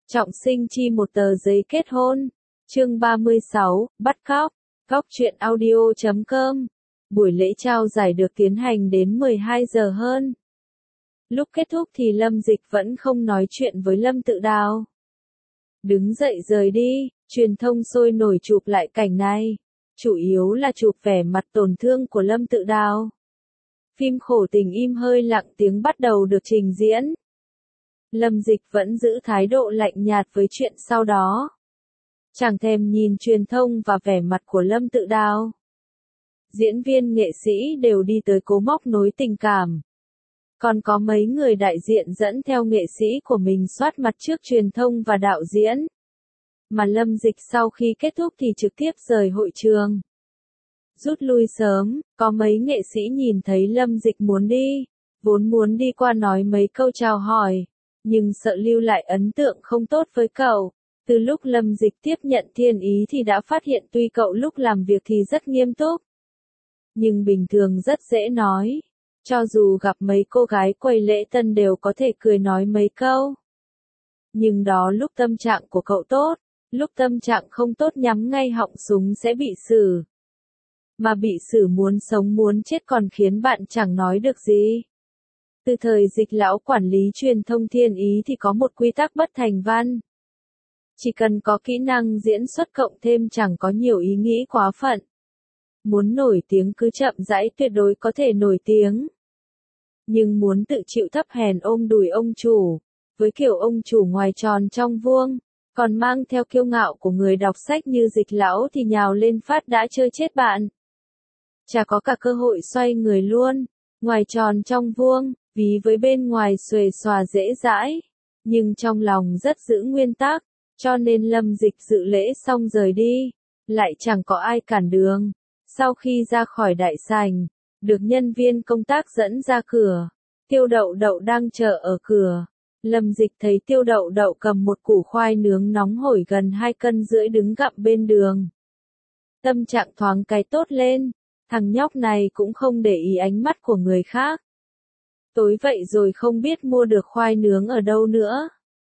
Trọng sinh chi một tờ giấy kết hôn. Chương 36, bắt cóc. Cóc truyện audio.com. Buổi lễ trao giải được tiến hành đến 12 giờ hơn. Lúc kết thúc thì Lâm Dịch vẫn không nói chuyện với Lâm Tự Đào. Đứng dậy rời đi, truyền thông sôi nổi chụp lại cảnh này. Chủ yếu là chụp vẻ mặt tổn thương của Lâm Tự Đào. Phim khổ tình im hơi lặng tiếng bắt đầu được trình diễn. Lâm Dịch vẫn giữ thái độ lạnh nhạt với chuyện sau đó. Chẳng thèm nhìn truyền thông và vẻ mặt của Lâm Tự Đào. Diễn viên nghệ sĩ đều đi tới cố móc nối tình cảm. Còn có mấy người đại diện dẫn theo nghệ sĩ của mình soát mặt trước truyền thông và đạo diễn. Mà Lâm Dịch sau khi kết thúc thì trực tiếp rời hội trường. Rút lui sớm, có mấy nghệ sĩ nhìn thấy Lâm Dịch muốn đi, vốn muốn đi qua nói mấy câu chào hỏi, nhưng sợ lưu lại ấn tượng không tốt với cậu. Từ lúc Lâm Dịch tiếp nhận Thiên Ý thì đã phát hiện tuy cậu lúc làm việc thì rất nghiêm túc, nhưng bình thường rất dễ nói. Cho dù gặp mấy cô gái quầy lễ tân đều có thể cười nói mấy câu. Nhưng đó lúc tâm trạng của cậu tốt, lúc tâm trạng không tốt nhắm ngay họng súng sẽ bị xử. Mà bị xử muốn sống muốn chết còn khiến bạn chẳng nói được gì. Từ thời Dịch lão quản lý truyền thông Thiên Ý thì có một quy tắc bất thành văn. Chỉ cần có kỹ năng diễn xuất cộng thêm chẳng có nhiều ý nghĩ quá phận. Muốn nổi tiếng cứ chậm rãi tuyệt đối có thể nổi tiếng. Nhưng muốn tự chịu thấp hèn ôm đùi ông chủ, với kiểu ông chủ ngoài tròn trong vuông, còn mang theo kiêu ngạo của người đọc sách như Dịch lão thì nhào lên phát đã chơi chết bạn. Chả có cả cơ hội xoay người luôn, ngoài tròn trong vuông, ví với bên ngoài xuề xòa dễ dãi, nhưng trong lòng rất giữ nguyên tắc, cho nên Lâm Dịch dự lễ xong rời đi, lại chẳng có ai cản đường. Sau khi ra khỏi đại sảnh, được nhân viên công tác dẫn ra cửa, Tiêu Đậu Đậu đang chờ ở cửa. Lâm Dịch thấy Tiêu Đậu Đậu cầm một củ khoai nướng nóng hổi gần 2,5 cân đứng gặm bên đường. Tâm trạng thoáng cái tốt lên, thằng nhóc này cũng không để ý ánh mắt của người khác. Tối vậy rồi không biết mua được khoai nướng ở đâu nữa.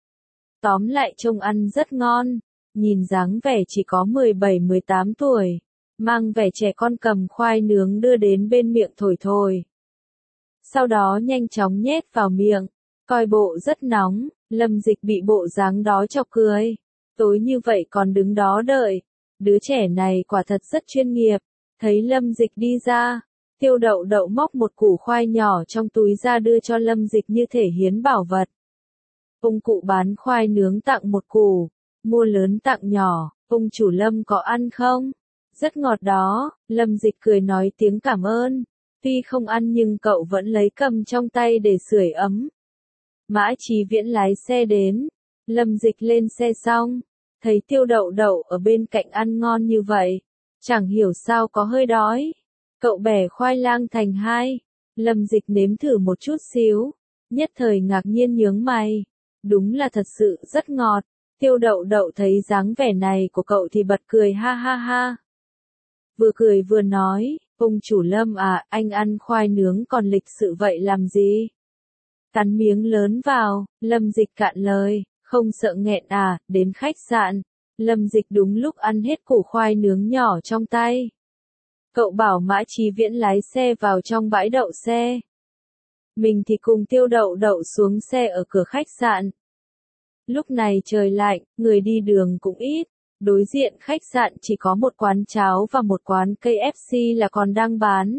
Tóm lại trông ăn rất ngon, nhìn dáng vẻ chỉ có 17-18 tuổi, mang vẻ trẻ con cầm khoai nướng đưa đến bên miệng thổi thổi. Sau đó nhanh chóng nhét vào miệng, coi bộ rất nóng, Lâm Dịch bị bộ dáng đó chọc cười. Tối như vậy còn đứng đó đợi, đứa trẻ này quả thật rất chuyên nghiệp. Thấy Lâm Dịch đi ra, Tiêu Đậu Đậu móc một củ khoai nhỏ trong túi ra đưa cho Lâm Dịch như thể hiến bảo vật. Ông cụ bán khoai nướng tặng một củ, mua lớn tặng nhỏ, ông chủ Lâm có ăn không? Rất ngọt đó, Lâm Dịch cười nói tiếng cảm ơn. Tuy không ăn nhưng cậu vẫn lấy cầm trong tay để sưởi ấm. Mã Chí Viễn lái xe đến, Lâm Dịch lên xe xong, thấy Tiêu Đậu Đậu ở bên cạnh ăn ngon như vậy, chẳng hiểu sao có hơi đói. Cậu bẻ khoai lang thành hai, Lâm Dịch nếm thử một chút xíu, nhất thời ngạc nhiên nhướng mày. Đúng là thật sự rất ngọt. Tiêu Đậu Đậu thấy dáng vẻ này của cậu thì bật cười ha ha ha. Vừa cười vừa nói, ông chủ Lâm à, anh ăn khoai nướng còn lịch sự vậy làm gì? Cắn miếng lớn vào, Lâm Dịch cạn lời, không sợ nghẹn à, đến khách sạn. Lâm Dịch đúng lúc ăn hết củ khoai nướng nhỏ trong tay. Cậu bảo Mã Chí Viễn lái xe vào trong bãi đậu xe. Mình thì cùng Tiêu Đậu Đậu xuống xe ở cửa khách sạn. Lúc này trời lạnh, người đi đường cũng ít. Đối diện khách sạn chỉ có một quán cháo và một quán KFC là còn đang bán.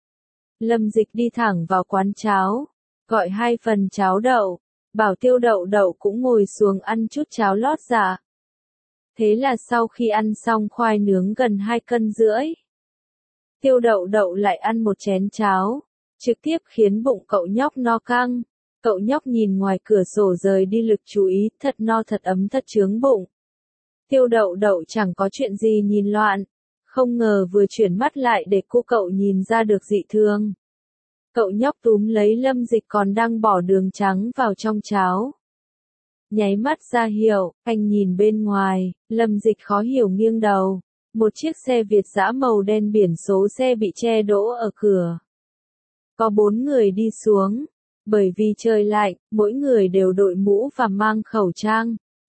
Lâm Dịch đi thẳng vào quán cháo, gọi 2 phần cháo đậu, bảo Tiêu Đậu Đậu cũng ngồi xuống ăn chút cháo lót dạ. Thế là sau khi ăn xong khoai nướng gần 2,5 cân, Tiêu Đậu Đậu lại ăn một chén cháo, trực tiếp khiến bụng cậu nhóc no căng. Cậu nhóc nhìn ngoài cửa sổ rời đi lực chú ý, thật no thật ấm thật chướng bụng. Tiêu Đậu Đậu chẳng có chuyện gì nhìn loạn, không ngờ vừa chuyển mắt lại để cô cậu nhìn ra được dị thường. Cậu nhóc túm lấy Lâm Dịch còn đang bỏ đường trắng vào trong cháo. Nháy mắt ra hiệu, anh nhìn bên ngoài, Lâm Dịch khó hiểu nghiêng đầu. Một chiếc xe Việt dã màu đen biển số xe bị che đỗ ở cửa. Có 4 người đi xuống. Bởi vì trời lạnh, mỗi người đều đội mũ và mang khẩu trang.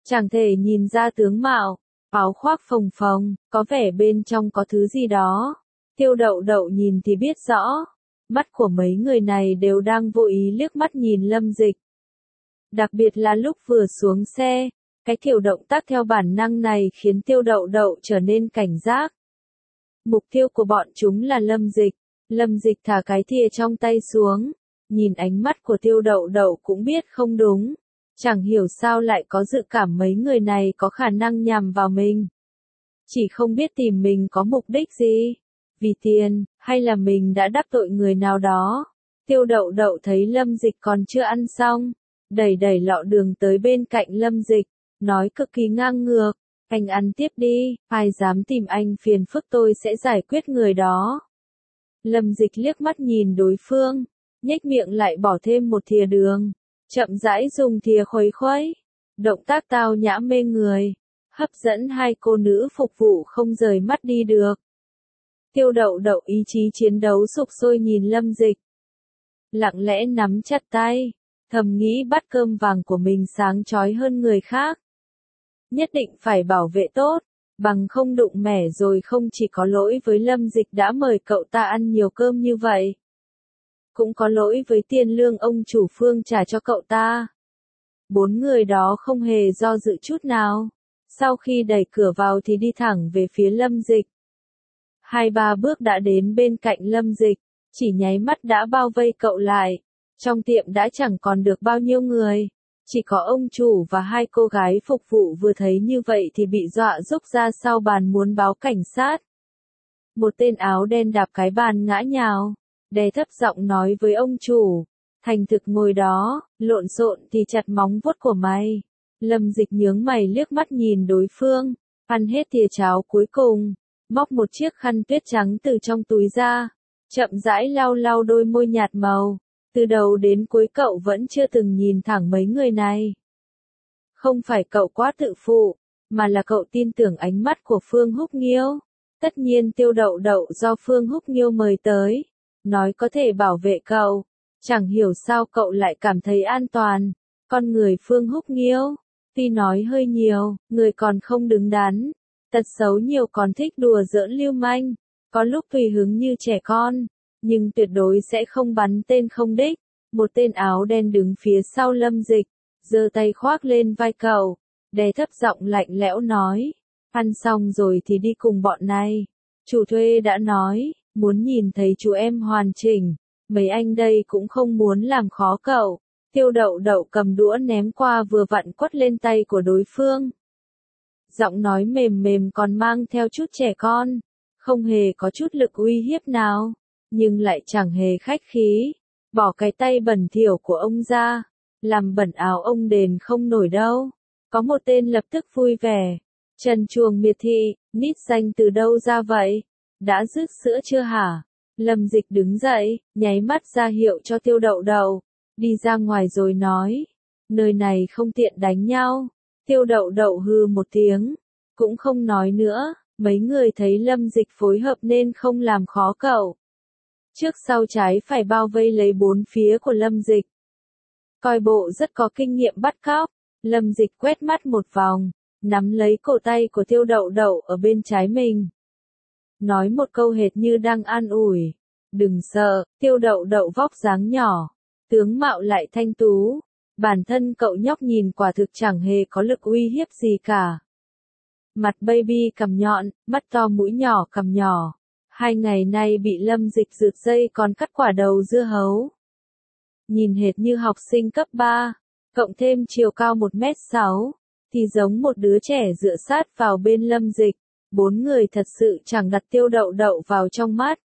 chẳng thể nhìn ra tướng mạo, áo khoác phồng phồng, có vẻ bên trong có thứ gì đó. Tiêu Đậu Đậu nhìn thì biết rõ, mắt của mấy người này đều đang vô ý liếc mắt nhìn Lâm Dịch. Đặc biệt là lúc vừa xuống xe, cái kiểu động tác theo bản năng này khiến Tiêu Đậu Đậu trở nên cảnh giác. Mục tiêu của bọn chúng là Lâm Dịch. Lâm Dịch thả cái thìa trong tay xuống, nhìn ánh mắt của Tiêu Đậu Đậu cũng biết không đúng. Chẳng hiểu sao lại có dự cảm mấy người này có khả năng nhằm vào mình. Chỉ không biết tìm mình có mục đích gì. Vì tiền, hay là mình đã đắc tội người nào đó. Tiêu Đậu Đậu thấy Lâm Dịch còn chưa ăn xong, đẩy đẩy lọ đường tới bên cạnh Lâm Dịch, nói cực kỳ ngang ngược, anh ăn tiếp đi, ai dám tìm anh phiền phức tôi sẽ giải quyết người đó. Lâm Dịch liếc mắt nhìn đối phương, nhếch miệng lại bỏ thêm một thìa đường, chậm rãi dùng thìa khuấy khuấy, động tác tao nhã mê người, hấp dẫn hai cô nữ phục vụ không rời mắt đi được. Tiêu Đậu Đậu ý chí chiến đấu sục sôi nhìn Lâm Dịch, lặng lẽ nắm chặt tay, thầm nghĩ bát cơm vàng của mình sáng chói hơn người khác. Nhất định phải bảo vệ tốt, bằng không đụng mẻ rồi không chỉ có lỗi với Lâm Dịch đã mời cậu ta ăn nhiều cơm như vậy. Cũng có lỗi với tiền lương ông chủ Phương trả cho cậu ta. Bốn người đó không hề do dự chút nào. Sau khi đẩy cửa vào thì đi thẳng về phía Lâm Dịch. 2-3 bước đã đến bên cạnh Lâm Dịch, chỉ nháy mắt đã bao vây cậu lại. Trong tiệm đã chẳng còn được bao nhiêu người. Chỉ có ông chủ và hai cô gái phục vụ vừa thấy như vậy thì bị dọa rúc ra sau bàn muốn báo cảnh sát. Một tên áo đen đạp cái bàn ngã nhào, đè thấp giọng nói với ông chủ, thành thực ngồi đó, lộn xộn thì chặt móng vuốt của mày. Lâm Dịch nhướng mày liếc mắt nhìn đối phương, ăn hết thìa cháo cuối cùng, móc một chiếc khăn tuyết trắng từ trong túi ra, chậm rãi lau lau đôi môi nhạt màu. Từ đầu đến cuối cậu vẫn chưa từng nhìn thẳng mấy người này. Không phải cậu quá tự phụ, mà là cậu tin tưởng ánh mắt của Phương Húc Nghiêu. Tất nhiên Tiêu Đậu Đậu do Phương Húc Nghiêu mời tới, nói có thể bảo vệ cậu. Chẳng hiểu sao cậu lại cảm thấy an toàn. Con người Phương Húc Nghiêu, tuy nói hơi nhiều, người còn không đứng đắn. Tật xấu nhiều còn thích đùa giỡn lưu manh, có lúc tùy hứng như trẻ con. Nhưng tuyệt đối sẽ không bắn tên không đích. Một tên áo đen đứng phía sau Lâm Dịch, giơ tay khoác lên vai cậu, đè thấp giọng lạnh lẽo nói, ăn xong rồi thì đi cùng bọn này. Chủ thuê đã nói, muốn nhìn thấy chú em hoàn chỉnh, mấy anh đây cũng không muốn làm khó cậu. Tiêu Đậu Đậu cầm đũa ném qua vừa vặn quất lên tay của đối phương. Giọng nói mềm mềm còn mang theo chút trẻ con, không hề có chút lực uy hiếp nào. Nhưng lại chẳng hề khách khí, bỏ cái tay bẩn thỉu của ông ra, làm bẩn áo ông đền không nổi đâu. Có một tên lập tức vui vẻ, Trần Chuồng Miệt Thị, nít danh từ đâu ra vậy? Đã rước sữa chưa hả? Lâm Dịch đứng dậy, nháy mắt ra hiệu cho Tiêu Đậu Đậu, đi ra ngoài rồi nói, nơi này không tiện đánh nhau. Tiêu Đậu Đậu hừ một tiếng, cũng không nói nữa, mấy người thấy Lâm Dịch phối hợp nên không làm khó cậu. Trước sau trái phải bao vây lấy bốn phía của Lâm Dịch. Coi bộ rất có kinh nghiệm bắt cóc, Lâm Dịch quét mắt một vòng, nắm lấy cổ tay của Tiêu Đậu Đậu ở bên trái mình. Nói một câu hệt như đang an ủi, đừng sợ, Tiêu Đậu Đậu vóc dáng nhỏ, tướng mạo lại thanh tú, bản thân cậu nhóc nhìn quả thực chẳng hề có lực uy hiếp gì cả. Mặt baby cằm nhọn, mắt to mũi nhỏ cằm nhỏ. 2 ngày nay bị Lâm Dịch rượt dây còn cắt quả đầu dưa hấu. Nhìn hệt như học sinh cấp 3, cộng thêm chiều cao 1m6, thì giống một đứa trẻ dựa sát vào bên Lâm Dịch. 4 người thật sự chẳng đặt Tiêu Đậu Đậu vào trong mắt.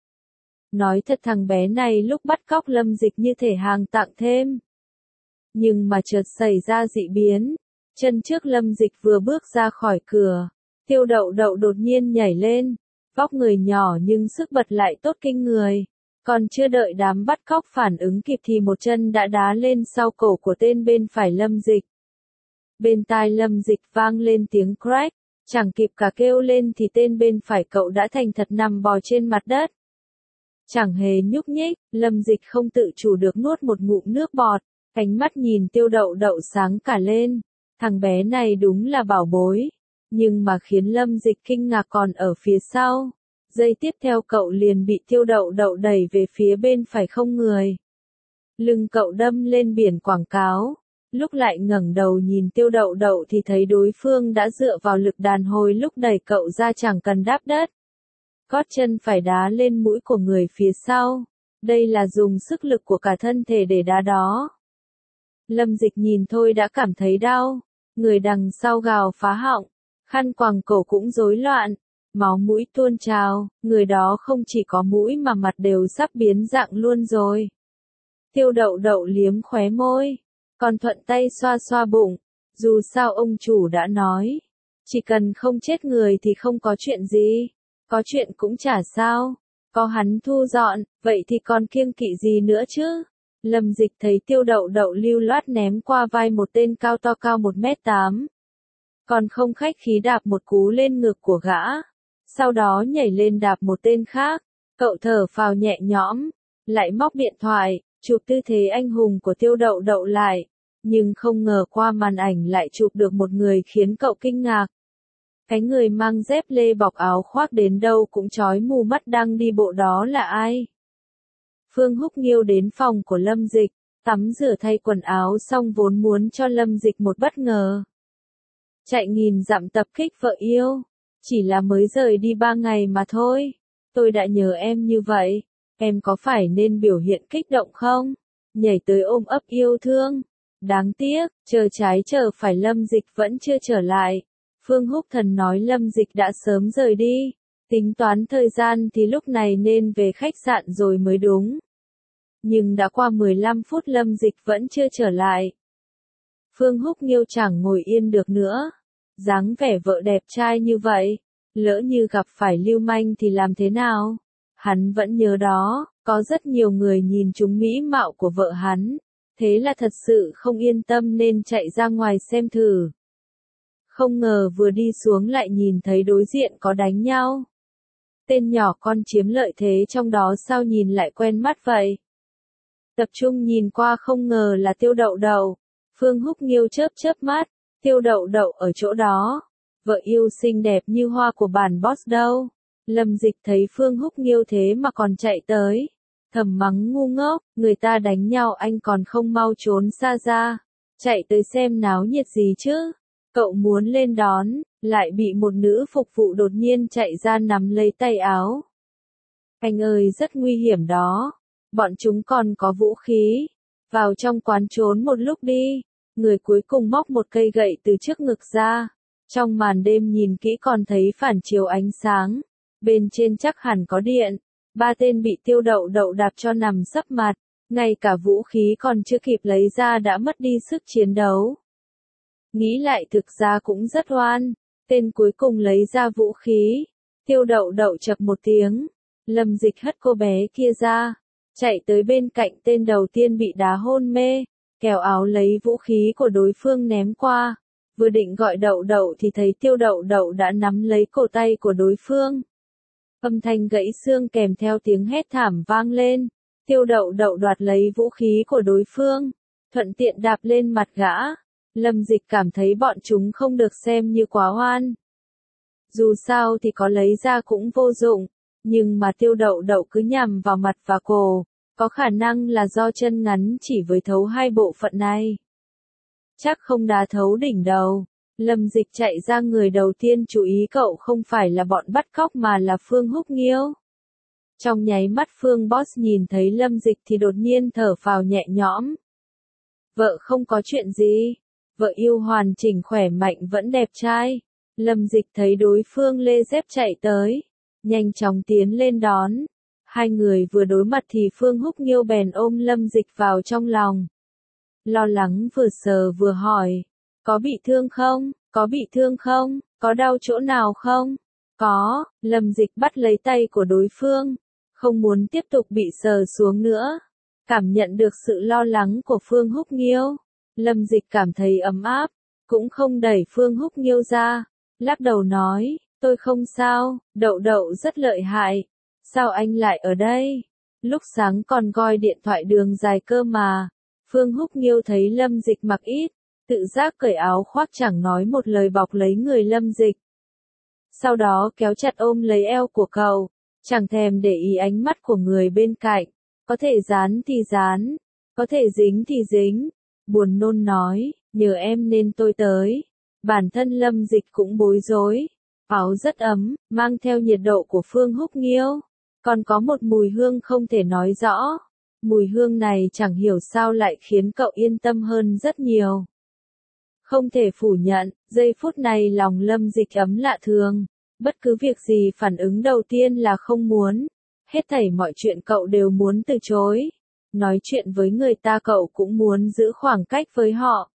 Nói thật thằng bé này lúc bắt cóc Lâm Dịch như thể hàng tặng thêm. Nhưng mà chợt xảy ra dị biến. Chân trước Lâm Dịch vừa bước ra khỏi cửa, Tiêu Đậu Đậu đột nhiên nhảy lên. Vóc người nhỏ nhưng sức bật lại tốt kinh người. Còn chưa đợi đám bắt cóc phản ứng kịp thì một chân đã đá lên sau cổ của tên bên phải Lâm Dịch. Bên tai Lâm Dịch vang lên tiếng crack, chẳng kịp cả kêu lên thì tên bên phải cậu đã thành thật nằm bò trên mặt đất. Chẳng hề nhúc nhích, Lâm Dịch không tự chủ được nuốt một ngụm nước bọt, ánh mắt nhìn Tiêu Đậu Đậu sáng cả lên. Thằng bé này đúng là bảo bối. Nhưng mà khiến Lâm Dịch kinh ngạc còn ở phía sau. Giây tiếp theo cậu liền bị Tiêu Đậu Đậu đẩy về phía bên phải không người. Lưng cậu đâm lên biển quảng cáo. Lúc lại ngẩng đầu nhìn Tiêu Đậu Đậu thì thấy đối phương đã dựa vào lực đàn hồi lúc đẩy cậu ra chẳng cần đáp đất. Gót chân phải đá lên mũi của người phía sau. Đây là dùng sức lực của cả thân thể để đá đó. Lâm Dịch nhìn thôi đã cảm thấy đau. Người đằng sau gào phá họng. Khăn quàng cổ cũng rối loạn. Máu mũi tuôn trào. Người đó không chỉ có mũi mà mặt đều sắp biến dạng luôn rồi. Tiêu Đậu Đậu liếm khóe môi. Còn thuận tay xoa xoa bụng. Dù sao ông chủ đã nói. Chỉ cần không chết người thì không có chuyện gì. Có chuyện cũng chả sao. Có hắn thu dọn, vậy thì còn kiêng kỵ gì nữa chứ? Lâm Dịch thấy Tiêu Đậu Đậu lưu loát ném qua vai một tên cao to cao 1m8. Còn không khách khí đạp một cú lên ngực của gã. Sau đó nhảy lên đạp một tên khác. Cậu thở phào nhẹ nhõm. Lại móc điện thoại, chụp tư thế anh hùng của Tiêu Đậu Đậu lại. Nhưng không ngờ qua màn ảnh lại chụp được một người khiến cậu kinh ngạc. Cái người mang dép lê bọc áo khoác đến đâu cũng chói mù mắt đang đi bộ đó là ai? Phương Húc Nghiêu đến phòng của Lâm Dịch, tắm rửa thay quần áo xong vốn muốn cho Lâm Dịch một bất ngờ. Chạy nghìn dặm tập kích vợ yêu, chỉ là mới rời đi 3 ngày mà thôi. Tôi đã nhớ em như vậy, em có phải nên biểu hiện kích động không? Nhảy tới ôm ấp yêu thương. Đáng tiếc, chờ trái chờ phải Lâm Dịch vẫn chưa trở lại. Phương Húc Thần nói Lâm Dịch đã sớm rời đi. Tính toán thời gian thì lúc này nên về khách sạn rồi mới đúng. Nhưng đã qua 15 phút Lâm Dịch vẫn chưa trở lại. Phương Húc Nghiêu chẳng ngồi yên được nữa. Dáng vẻ vợ đẹp trai như vậy. Lỡ như gặp phải lưu manh thì làm thế nào? Hắn vẫn nhớ đó, có rất nhiều người nhìn trúng mỹ mạo của vợ hắn. Thế là thật sự không yên tâm nên chạy ra ngoài xem thử. Không ngờ vừa đi xuống lại nhìn thấy đối diện có đánh nhau. Tên nhỏ con chiếm lợi thế trong đó sao nhìn lại quen mắt vậy? Tập trung nhìn qua không ngờ là Tiêu Đậu Đậu. Phương Húc Nghiêu chớp chớp mắt. Tiêu Đậu Đậu ở chỗ đó. Vợ yêu xinh đẹp như hoa của bản boss đâu. Lâm Dịch thấy Phương Húc Nghiêu thế mà còn chạy tới. Thầm mắng ngu ngốc, người ta đánh nhau anh còn không mau trốn xa ra. Chạy tới xem náo nhiệt gì chứ. Cậu muốn lên đón, lại bị một nữ phục vụ đột nhiên chạy ra nắm lấy tay áo. Anh ơi rất nguy hiểm đó. Bọn chúng còn có vũ khí. Vào trong quán trốn một lúc đi. Người cuối cùng móc một cây gậy từ trước ngực ra. Trong màn đêm nhìn kỹ còn thấy phản chiếu ánh sáng. Bên trên chắc hẳn có điện. 3 tên bị Tiêu Đậu Đậu đạp cho nằm sấp mặt. Ngay cả vũ khí còn chưa kịp lấy ra đã mất đi sức chiến đấu. Nghĩ lại thực ra cũng rất oan. Tên cuối cùng lấy ra vũ khí. Tiêu Đậu Đậu chập một tiếng. Lâm Dịch hất cô bé kia ra. Chạy tới bên cạnh tên đầu tiên bị đá hôn mê. Kéo áo lấy vũ khí của đối phương ném qua. Vừa định gọi Đậu Đậu thì thấy Tiêu Đậu Đậu đã nắm lấy cổ tay của đối phương. Âm thanh gãy xương kèm theo tiếng hét thảm vang lên. Tiêu Đậu Đậu đoạt lấy vũ khí của đối phương. Thuận tiện đạp lên mặt gã. Lâm Dịch cảm thấy bọn chúng không được xem như quá oan. Dù sao thì có lấy ra cũng vô dụng. Nhưng mà Tiêu Đậu Đậu cứ nhằm vào mặt và cổ. Có khả năng là do chân ngắn chỉ với thấu hai bộ phận này. Chắc không đá thấu đỉnh đầu. Lâm Dịch chạy ra người đầu tiên chú ý cậu không phải là bọn bắt cóc mà là Phương Húc Nghiêu. Trong nháy mắt Phương Boss nhìn thấy Lâm Dịch thì đột nhiên thở phào nhẹ nhõm. Vợ không có chuyện gì. Vợ yêu hoàn chỉnh khỏe mạnh vẫn đẹp trai. Lâm Dịch thấy đối phương lê dép chạy tới. Nhanh chóng tiến lên đón. Hai người vừa đối mặt thì Phương Húc Nghiêu bèn ôm Lâm Dịch vào trong lòng. Lo lắng vừa sờ vừa hỏi. Có bị thương không? Có bị thương không? Có đau chỗ nào không? Có. Lâm Dịch bắt lấy tay của đối phương. Không muốn tiếp tục bị sờ xuống nữa. Cảm nhận được sự lo lắng của Phương Húc Nghiêu. Lâm Dịch cảm thấy ấm áp. Cũng không đẩy Phương Húc Nghiêu ra. Lắc đầu nói. Tôi không sao. Đậu Đậu rất lợi hại. Sao anh lại ở đây? Lúc sáng còn gọi điện thoại đường dài cơ mà. Phương Húc Nghiêu thấy Lâm Dịch mặc ít. tự giác cởi áo khoác chẳng nói một lời bọc lấy người Lâm Dịch. Sau đó kéo chặt ôm lấy eo của cậu, chẳng thèm để ý ánh mắt của người bên cạnh, có thể dán thì dán, có thể dính thì dính, buồn nôn nói, nhờ em nên tôi tới. Bản thân Lâm Dịch cũng bối rối, áo rất ấm, mang theo nhiệt độ của Phương Húc Nghiêu, còn có một mùi hương không thể nói rõ. Mùi hương này chẳng hiểu sao lại khiến cậu yên tâm hơn rất nhiều. Không thể phủ nhận, giây phút này lòng Lâm Dịch ấm lạ thường, bất cứ việc gì phản ứng đầu tiên là không muốn, hết thảy mọi chuyện cậu đều muốn từ chối. Nói chuyện với người ta cậu cũng muốn giữ khoảng cách với họ.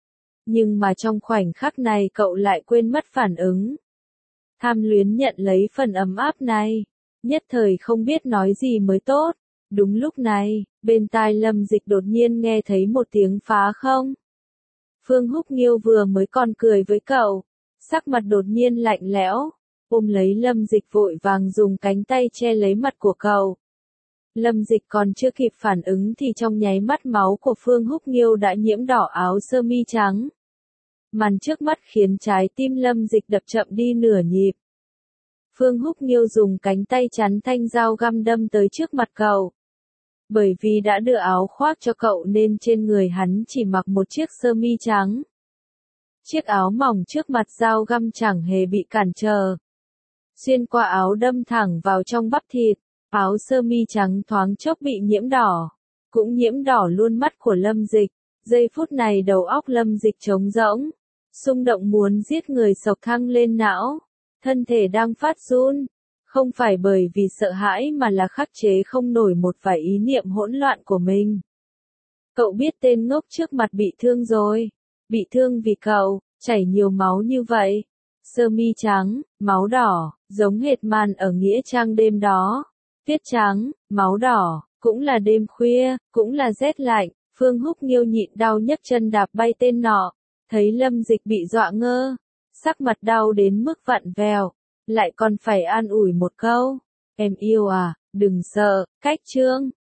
Nhưng mà trong khoảnh khắc này cậu lại quên mất phản ứng. Tham luyến nhận lấy phần ấm áp này, nhất thời không biết nói gì mới tốt. Đúng lúc này, bên tai Lâm Dịch đột nhiên nghe thấy một tiếng phá không. Phương Húc Nghiêu vừa mới còn cười với cậu, sắc mặt đột nhiên lạnh lẽo, ôm lấy Lâm Dịch vội vàng dùng cánh tay che lấy mặt của cậu. Lâm Dịch còn chưa kịp phản ứng thì trong nháy mắt máu của Phương Húc Nghiêu đã nhiễm đỏ áo sơ mi trắng. Màn trước mắt khiến trái tim Lâm Dịch đập chậm đi nửa nhịp. Phương Húc Nghiêu dùng cánh tay chắn thanh dao găm đâm tới trước mặt cậu. Bởi vì đã đưa áo khoác cho cậu nên trên người hắn chỉ mặc một chiếc sơ mi trắng. Chiếc áo mỏng trước mặt dao găm chẳng hề bị cản trở. Xuyên qua áo đâm thẳng vào trong bắp thịt, áo sơ mi trắng thoáng chốc bị nhiễm đỏ, cũng nhiễm đỏ luôn mắt của Lâm Dịch. Giây phút này đầu óc Lâm Dịch trống rỗng, xung động muốn giết người sộc thăng lên não, thân thể đang phát run. Không phải bởi vì sợ hãi mà là khắc chế không nổi một vài ý niệm hỗn loạn của mình. Cậu biết tên ngốc trước mặt bị thương rồi. Bị thương vì cậu, chảy nhiều máu như vậy. Sơ mi trắng, máu đỏ, giống hệt màn ở nghĩa trang đêm đó. Tuyết trắng, máu đỏ, cũng là đêm khuya, cũng là rét lạnh. Phương Húc Nghiêu nhịn đau nhấc chân đạp bay tên nọ. Thấy Lâm Dịch bị dọa ngơ, sắc mặt đau đến mức vặn vẹo. Lại còn phải an ủi một câu, em yêu à, đừng sợ, cách chương.